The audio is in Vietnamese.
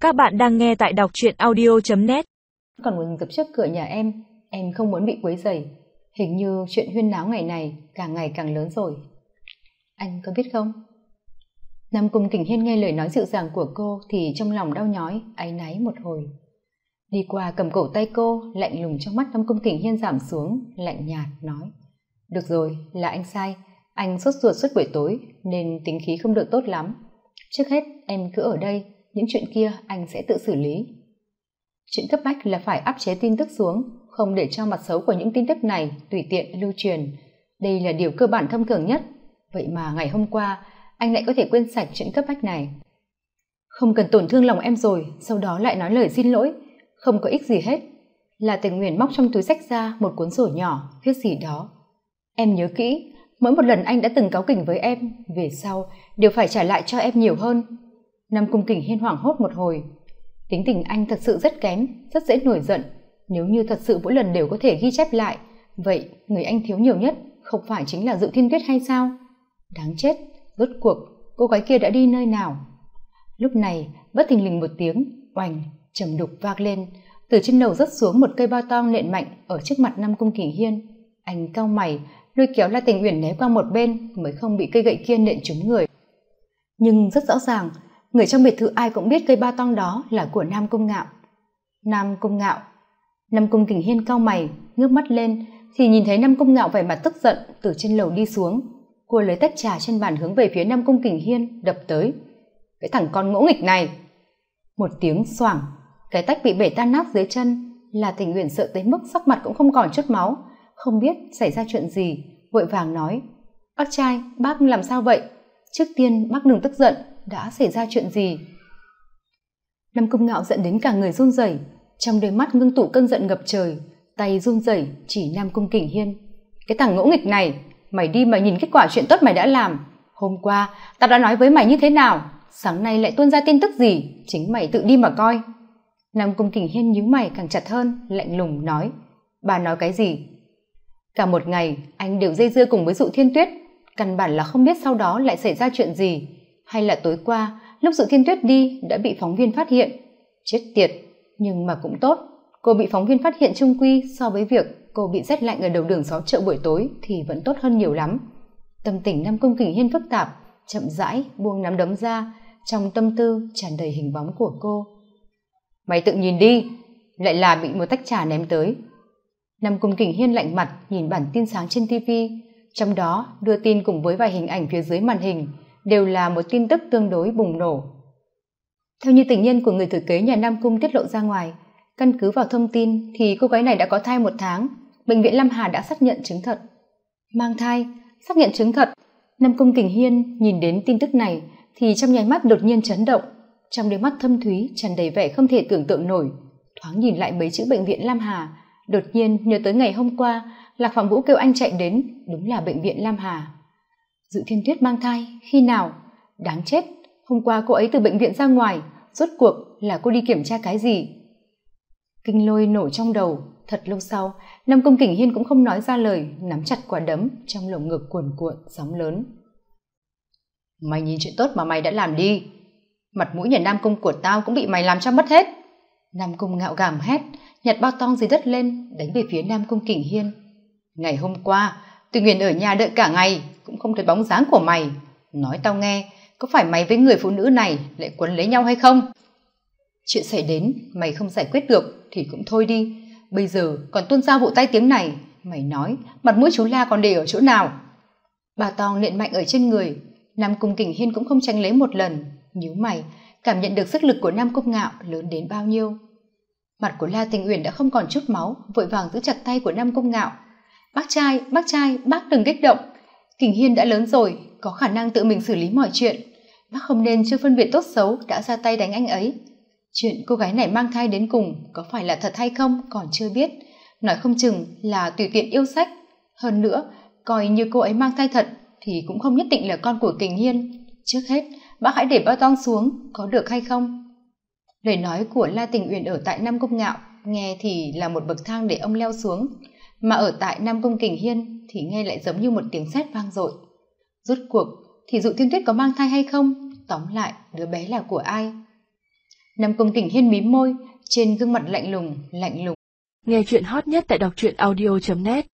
Các bạn đang nghe tại đọc truyện audio.net. Còn ngừng dập trước cửa nhà em không muốn bị quấy rầy. Hình như chuyện huyên náo ngày này càng lớn rồi. Anh có biết không? Nam Cung Kình Hiên nghe lời nói dịu dàng của cô thì trong lòng đau nhói, áy náy một hồi. Đi qua cầm cổ tay cô, lạnh lùng trong mắt Nam Cung Kình Hiên giảm xuống, lạnh nhạt nói: được rồi, là anh sai, anh sốt ruột suốt buổi tối nên tính khí không được tốt lắm. Trước hết em cứ ở đây, những chuyện kia anh sẽ tự xử lý. Chuyện cấp bách là phải áp chế tin tức xuống, không để cho mặt xấu của những tin tức này tùy tiện lưu truyền. Đây là điều cơ bản thông thường nhất. Vậy mà ngày hôm qua anh lại có thể quên sạch chuyện cấp bách này. Không cần tổn thương lòng em rồi, sau đó lại nói lời xin lỗi, không có ích gì hết. Là Tình Uyển móc trong túi xách ra một cuốn sổ nhỏ, viết gì đó. Em nhớ kỹ, mỗi một lần anh đã từng cáu kỉnh với em, về sau đều phải trả lại cho em nhiều hơn. Nam Cung Kình Hiên hoảng hốt một hồi. Tính tình anh thật sự rất kém, rất dễ nổi giận. Nếu như thật sự mỗi lần đều có thể ghi chép lại, vậy người anh thiếu nhiều nhất không phải chính là Dụ Thiên Tuyết hay sao? Đáng chết, rốt cuộc cô gái kia đã đi nơi nào? Lúc này bất thình lình một tiếng oành trầm đục vang lên, từ trên đầu rớt xuống một cây bao tong nện mạnh ở trước mặt Nam Cung Kình Hiên. Anh cau mày, lôi kéo La Tình Uyển né qua một bên mới không bị cây gậy kia nện trúng người. Nhưng rất rõ ràng, người trong biệt thự ai cũng biết cây ba tong đó là của Nam Cung Ngạo. Nam Cung Ngạo. Nam Cung Kình Hiên cau mày, ngước mắt lên thì nhìn thấy Nam Cung Ngạo vẻ mặt tức giận từ trên lầu đi xuống. Cô lấy tách trà trên bàn hướng về phía Nam Cung Kình Hiên đập tới. Cái thằng con ngỗ nghịch này! Một tiếng xoảng, cái tách bị bể tan nát dưới chân. Là Tình Uyển sợ tới mức sắc mặt cũng không còn chút máu, không biết xảy ra chuyện gì, vội vàng nói: bác trai, bác làm sao vậy? Trước tiên bác đừng tức giận, đã xảy ra chuyện gì? Nam Cung Ngạo giận đến cả người run rẩy, trong đôi mắt ngưng tụ cơn giận ngập trời, tay run rẩy chỉ Nam Cung Kình Hiên. Cái thằng ngỗ nghịch này, mày đi mà nhìn kết quả chuyện tốt mày đã làm. Hôm qua tao đã nói với mày như thế nào, sáng nay lại tuôn ra tin tức gì, chính mày tự đi mà coi. Nam Cung Kình Hiên nhíu mày càng chặt hơn, lạnh lùng nói: bà nói cái gì? Cả một ngày anh đều dây dưa cùng với Dụ Thiên Tuyết, căn bản là không biết sau đó lại xảy ra chuyện gì, hay là tối qua lúc Dụ Thiên Tuyết đi đã bị phóng viên phát hiện. Chết tiệt, nhưng mà cũng tốt, cô bị phóng viên phát hiện chung quy so với việc cô bị rét lạnh ở đầu đường xó chợ buổi tối thì vẫn tốt hơn nhiều lắm. Tâm tình Nam Cung Kình Hiên phức tạp, chậm rãi buông nắm đấm ra, trong tâm tư tràn đầy hình bóng của cô. Mày tự nhìn đi, lại là bị một tách trà ném tới. Nam Cung Kình Hiên lạnh mặt nhìn bản tin sáng trên TV, trong đó đưa tin cùng với vài hình ảnh phía dưới màn hình đều là một tin tức tương đối bùng nổ. Theo như tình nhân của người thừa kế nhà Nam Cung tiết lộ ra ngoài, căn cứ vào thông tin thì cô gái này đã có thai 1 tháng, bệnh viện Lam Hà đã xác nhận chứng thật. Mang thai, xác nhận chứng thật. Nam Cung Kình Hiên nhìn đến tin tức này thì trong nháy mắt đột nhiên chấn động, trong đôi mắt thâm thúy tràn đầy vẻ không thể tưởng tượng nổi. Thoáng nhìn lại mấy chữ bệnh viện Lam Hà, đột nhiên nhớ tới ngày hôm qua Lạc Phạm Vũ kêu anh chạy đến, đúng là bệnh viện Lam Hà. Dụ Thiên Tuyết mang thai, khi nào? Đáng chết, hôm qua cô ấy từ bệnh viện ra ngoài, rốt cuộc là cô đi kiểm tra cái gì? Kinh lôi nổ trong đầu. Thật lâu sau, Nam Cung Kình Hiên cũng không nói ra lời, nắm chặt quả đấm trong lồng ngực cuồn cuộn sóng lớn. Mày nhìn chuyện tốt mà mày đã làm đi, mặt mũi nhà Nam Cung của tao cũng bị mày làm cho mất hết. Nam Cung Ngạo gầm hét, nhặt bao tong dưới đất lên đánh về phía Nam Cung Kình Hiên. Ngày hôm qua Tình Uyển ở nhà đợi cả ngày cũng không thấy bóng dáng của mày, nói tao nghe, có phải mày với người phụ nữ này lại quấn lấy nhau hay không? Chuyện xảy đến mày không giải quyết được thì cũng thôi đi, bây giờ còn tuôn ra vụ tai tiếng này, mày nói mặt mũi chú La còn để ở chỗ nào? Bà tong nện mạnh ở trên người. Nam Cung Kình Hiên cũng không tránh lấy một lần, nhíu mày cảm nhận được sức lực của Nam Cung Ngạo lớn đến bao nhiêu. Mặt của La Tình Uyển đã không còn chút máu, vội vàng giữ chặt tay của Nam Cung Ngạo. Bác trai, bác đừng kích động. Kình Hiên đã lớn rồi, có khả năng tự mình xử lý mọi chuyện. Bác không nên chưa phân biệt tốt xấu đã ra tay đánh anh ấy. Chuyện cô gái này mang thai đến cùng có phải là thật hay không còn chưa biết, nói không chừng là tùy tiện yêu sách. Hơn nữa, coi như cô ấy mang thai thật thì cũng không nhất định là con của Kình Hiên. Trước hết, bác hãy để bao tong xuống, có được hay không? Lời nói của La Tình Uyển ở tại Nam Cung Ngạo nghe thì là một bậc thang để ông leo xuống, mà ở tại Nam Cung Kình Hiên thì nghe lại giống như một tiếng sét vang dội. Rốt cuộc thì Dụ Thiên Tuyết có mang thai hay không? Tóm lại, đứa bé là của ai? Nam Cung Kình Hiên mím môi, trên gương mặt lạnh lùng. Nghe chuyện hot nhất tại đọc truyện audio.net